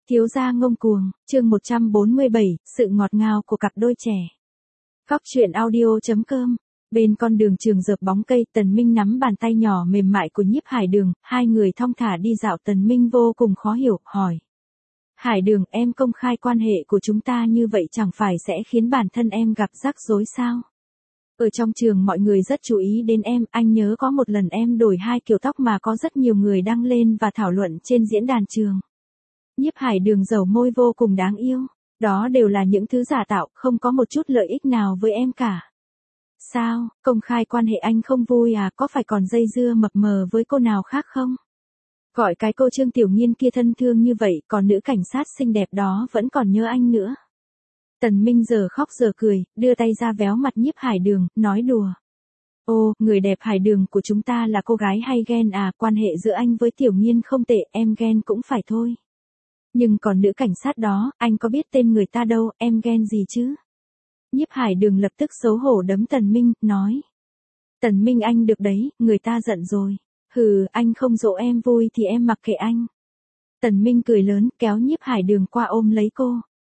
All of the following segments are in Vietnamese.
Thiếu gia ngông cuồng, chương 147, sự ngọt ngào của cặp đôi trẻ. Góc truyện audio.com. Bên con đường trường dợp bóng cây, Tần Minh nắm bàn tay nhỏ mềm mại của Nhiếp Hải Đường, hai người thong thả đi dạo. Tần Minh vô cùng khó hiểu, hỏi. Hải Đường, em công khai quan hệ của chúng ta như vậy chẳng phải sẽ khiến bản thân em gặp rắc rối sao? Ở trong trường mọi người rất chú ý đến em, anh nhớ có một lần em đổi hai kiểu tóc mà có rất nhiều người đăng lên và thảo luận trên diễn đàn trường. Nhiếp Hải Đường dầu môi vô cùng đáng yêu. Đó đều là những thứ giả tạo, không có một chút lợi ích nào với em cả. Sao, công khai quan hệ anh không vui à, có phải còn dây dưa mập mờ với cô nào khác không? Gọi cái cô Trương Tiểu Nghiên kia thân thương như vậy, còn nữ cảnh sát xinh đẹp đó vẫn còn nhớ anh nữa. Tần Minh giờ khóc giờ cười, đưa tay ra véo mặt Nhiếp Hải Đường, nói đùa. Ô, người đẹp Hải Đường của chúng ta là cô gái hay ghen à, quan hệ giữa anh với Tiểu Nghiên không tệ, em ghen cũng phải thôi. Nhưng còn nữ cảnh sát đó, anh có biết tên người ta đâu, em ghen gì chứ? Nhiếp Hải Đường lập tức xấu hổ đấm Tần Minh, nói. Tần Minh anh được đấy, người ta giận rồi. Hừ, anh không dỗ em vui thì em mặc kệ anh. Tần Minh cười lớn, kéo Nhiếp Hải Đường qua ôm lấy cô.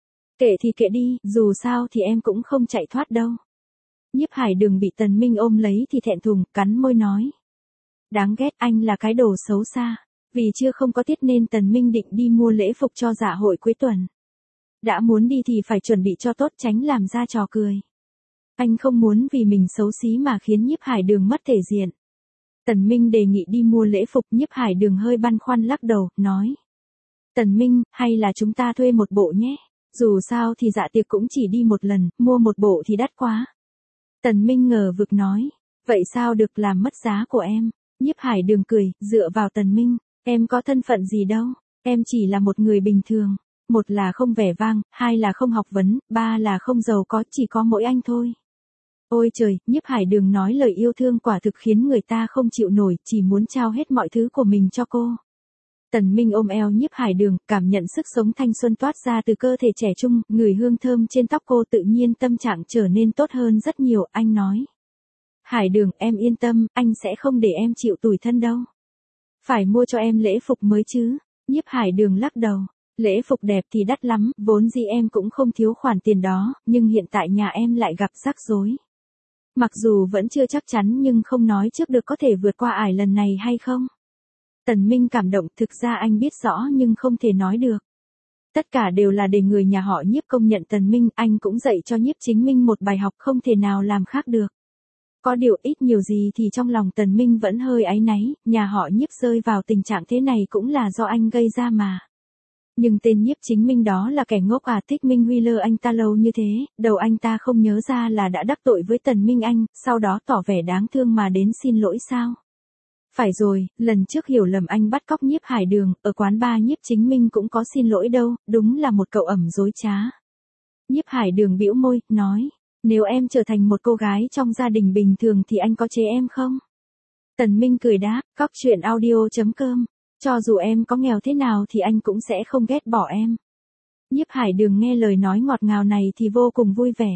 Kệ thì kệ đi, dù sao thì em cũng không chạy thoát đâu. Nhiếp Hải Đường bị Tần Minh ôm lấy thì thẹn thùng, cắn môi nói. Đáng ghét, anh là cái đồ xấu xa. Vì chưa không có tiết nên Tần Minh định đi mua lễ phục cho dạ hội cuối tuần. Đã muốn đi thì phải chuẩn bị cho tốt, tránh làm ra trò cười. Anh không muốn vì mình xấu xí mà khiến Nhiếp Hải Đường mất thể diện. Tần Minh đề nghị đi mua lễ phục, Nhiếp Hải Đường hơi băn khoăn lắc đầu, nói. Tần Minh, hay là chúng ta thuê một bộ nhé, dù sao thì dạ tiệc cũng chỉ đi một lần, mua một bộ thì đắt quá. Tần Minh ngờ vực nói, vậy sao được, làm mất giá của em. Nhiếp Hải Đường cười, dựa vào Tần Minh. Em có thân phận gì đâu, em chỉ là một người bình thường. Một là không vẻ vang, hai là không học vấn, ba là không giàu có, chỉ có mỗi anh thôi. Ôi trời, Nhiếp Hải Đường nói lời yêu thương quả thực khiến người ta không chịu nổi, chỉ muốn trao hết mọi thứ của mình cho cô. Tần Minh ôm eo Nhiếp Hải Đường, cảm nhận sức sống thanh xuân toát ra từ cơ thể trẻ trung, ngửi hương thơm trên tóc cô, tự nhiên tâm trạng trở nên tốt hơn rất nhiều, anh nói. Hải Đường, em yên tâm, anh sẽ không để em chịu tủi thân đâu. Phải mua cho em lễ phục mới chứ. Nhiếp Hải Đường lắc đầu. Lễ phục đẹp thì đắt lắm, vốn gì em cũng không thiếu khoản tiền đó, nhưng hiện tại nhà em lại gặp rắc rối. Mặc dù vẫn chưa chắc chắn nhưng không nói trước được có thể vượt qua ải lần này hay không. Tần Minh cảm động, thực ra anh biết rõ nhưng không thể nói được. Tất cả đều là để người nhà họ Nhiếp công nhận Tần Minh, anh cũng dạy cho Nhiếp Chính Minh một bài học không thể nào làm khác được. Có điều ít nhiều gì thì trong lòng Tần Minh vẫn hơi áy náy, nhà họ Nhiếp rơi vào tình trạng thế này cũng là do anh gây ra mà. Nhưng tên Nhiếp Chính Minh đó là kẻ ngốc à, Thích Minh Huy lơ anh ta lâu như thế, đầu anh ta không nhớ ra là đã đắc tội với Tần Minh anh, sau đó tỏ vẻ đáng thương mà đến xin lỗi sao? Phải rồi, lần trước hiểu lầm anh bắt cóc Nhiếp Hải Đường, ở quán bar Nhiếp Chính Minh cũng có xin lỗi đâu, đúng là một cậu ẩm dối trá. Nhiếp Hải Đường bĩu môi, nói. Nếu em trở thành một cô gái trong gia đình bình thường thì anh có chế em không? Tần Minh cười đáp, góc truyện audio.com. Cho dù em có nghèo thế nào thì anh cũng sẽ không ghét bỏ em. Nhiếp Hải Đường nghe lời nói ngọt ngào này thì vô cùng vui vẻ.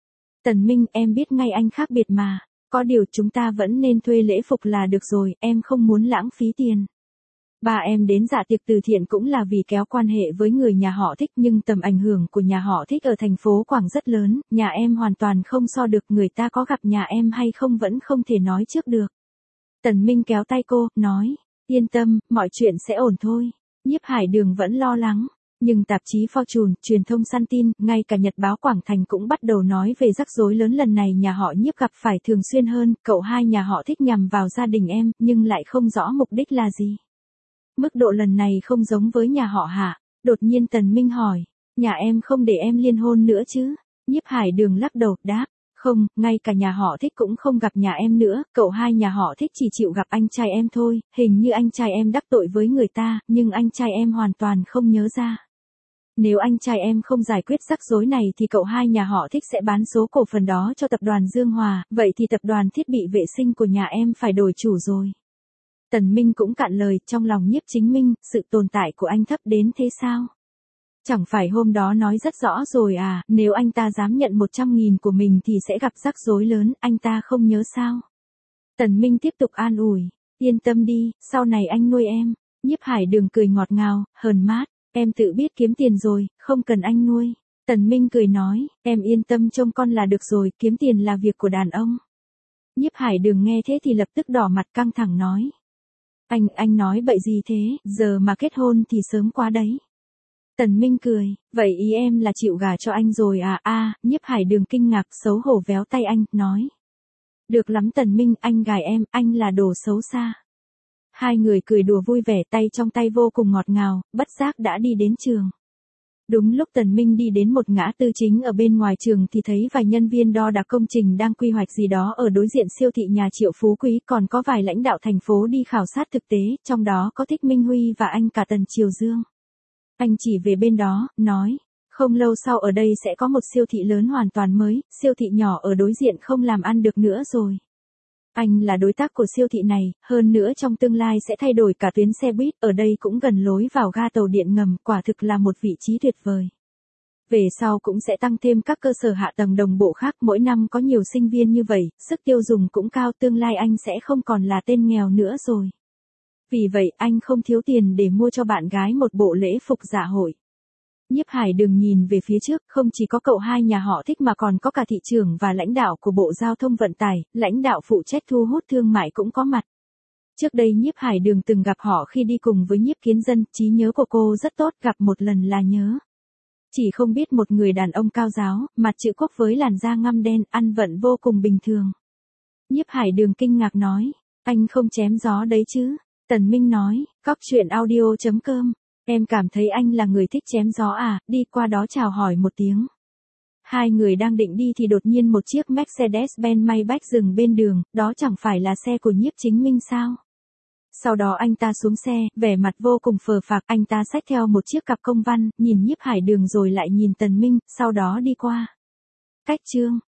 Tần Minh, em biết ngay anh khác biệt mà. Có điều chúng ta vẫn nên thuê lễ phục là được rồi, em không muốn lãng phí tiền. Ba em đến dạ tiệc từ thiện cũng là vì kéo quan hệ với người nhà họ Thích, nhưng tầm ảnh hưởng của nhà họ Thích ở thành phố Quảng rất lớn, nhà em hoàn toàn không so được, người ta có gặp nhà em hay không vẫn không thể nói trước được. Tần Minh kéo tay cô, nói, yên tâm, mọi chuyện sẽ ổn thôi. Nhiếp Hải Đường vẫn lo lắng, nhưng tạp chí Fortune, truyền thông săn tin, ngay cả nhật báo Quảng Thành cũng bắt đầu nói về rắc rối lớn lần này nhà họ Nhiếp gặp phải thường xuyên hơn, cậu hai nhà họ Thích nhằm vào gia đình em, nhưng lại không rõ mục đích là gì. Mức độ lần này không giống với nhà họ Hạ. Đột nhiên Tần Minh hỏi, nhà em không để em liên hôn nữa chứ? Nhiếp Hải Đường lắc đầu, đáp, không, ngay cả nhà họ Thích cũng không gặp nhà em nữa, cậu hai nhà họ Thích chỉ chịu gặp anh trai em thôi, hình như anh trai em đắc tội với người ta, nhưng anh trai em hoàn toàn không nhớ ra. Nếu anh trai em không giải quyết rắc rối này thì cậu hai nhà họ Thích sẽ bán số cổ phần đó cho tập đoàn Dương Hòa, vậy thì tập đoàn thiết bị vệ sinh của nhà em phải đổi chủ rồi. Tần Minh cũng cạn lời, trong lòng Nhiếp Chính Minh, sự tồn tại của anh thấp đến thế sao? Chẳng phải hôm đó nói rất rõ rồi à, nếu anh ta dám nhận 100.000 của mình thì sẽ gặp rắc rối lớn, anh ta không nhớ sao? Tần Minh tiếp tục an ủi, yên tâm đi, sau này anh nuôi em. Nhiếp Hải Đường cười ngọt ngào, hờn mát, Em tự biết kiếm tiền rồi, không cần anh nuôi. Tần Minh cười nói, em yên tâm trông con là được rồi, kiếm tiền là việc của đàn ông. Nhiếp Hải Đường nghe thế thì lập tức đỏ mặt căng thẳng nói. Anh nói bậy gì thế, giờ mà kết hôn thì sớm quá đấy. Tần Minh cười, vậy ý em là chịu gả cho anh rồi à? Nhiếp Hải Đường kinh ngạc xấu hổ véo tay anh, nói. Được lắm Tần Minh, anh gài em, anh là đồ xấu xa. Hai người cười đùa vui vẻ, tay trong tay vô cùng ngọt ngào, bất giác đã đi đến trường. Đúng lúc Tần Minh đi đến một ngã tư chính ở bên ngoài trường thì thấy vài nhân viên đo đạc công trình đang quy hoạch gì đó ở đối diện siêu thị nhà Triệu Phú Quý, còn có vài lãnh đạo thành phố đi khảo sát thực tế, trong đó có Thích Minh Huy và anh cả Tần Triều Dương. Anh chỉ về bên đó, nói, không lâu sau ở đây sẽ có một siêu thị lớn hoàn toàn mới, siêu thị nhỏ ở đối diện không làm ăn được nữa rồi. Anh là đối tác của siêu thị này, hơn nữa trong tương lai sẽ thay đổi cả tuyến xe buýt, ở đây cũng gần lối vào ga tàu điện ngầm, quả thực là một vị trí tuyệt vời. Về sau cũng sẽ tăng thêm các cơ sở hạ tầng đồng bộ khác, mỗi năm có nhiều sinh viên như vậy, sức tiêu dùng cũng cao, tương lai anh sẽ không còn là tên nghèo nữa rồi. Vì vậy anh không thiếu tiền để mua cho bạn gái một bộ lễ phục dạ hội. Nhiếp Hải Đường nhìn về phía trước, không chỉ có cậu hai nhà họ Thích mà còn có cả thị trưởng và lãnh đạo của Bộ Giao thông Vận tải, lãnh đạo phụ trách thu hút thương mại cũng có mặt. Trước đây Nhiếp Hải Đường từng gặp họ khi đi cùng với Nhiếp Kiến Dân, trí nhớ của cô rất tốt, gặp một lần là nhớ. Chỉ không biết một người đàn ông cao ráo, mặt chữ quốc với làn da ngăm đen, ăn vận vô cùng bình thường. Nhiếp Hải Đường kinh ngạc nói, anh không chém gió đấy chứ? Tần Minh nói, cóc truyện audio.com. Em cảm thấy anh là người thích chém gió à, đi qua đó chào hỏi một tiếng. Hai người đang định đi thì đột nhiên một chiếc Mercedes-Benz Maybach dừng bên đường, đó chẳng phải là xe của Nhiếp Chính Minh sao? Sau đó anh ta xuống xe, vẻ mặt vô cùng phờ phạc, anh ta xách theo một chiếc cặp công văn, nhìn Nhiếp Hải Đường rồi lại nhìn Tần Minh, sau đó đi qua. Cách chương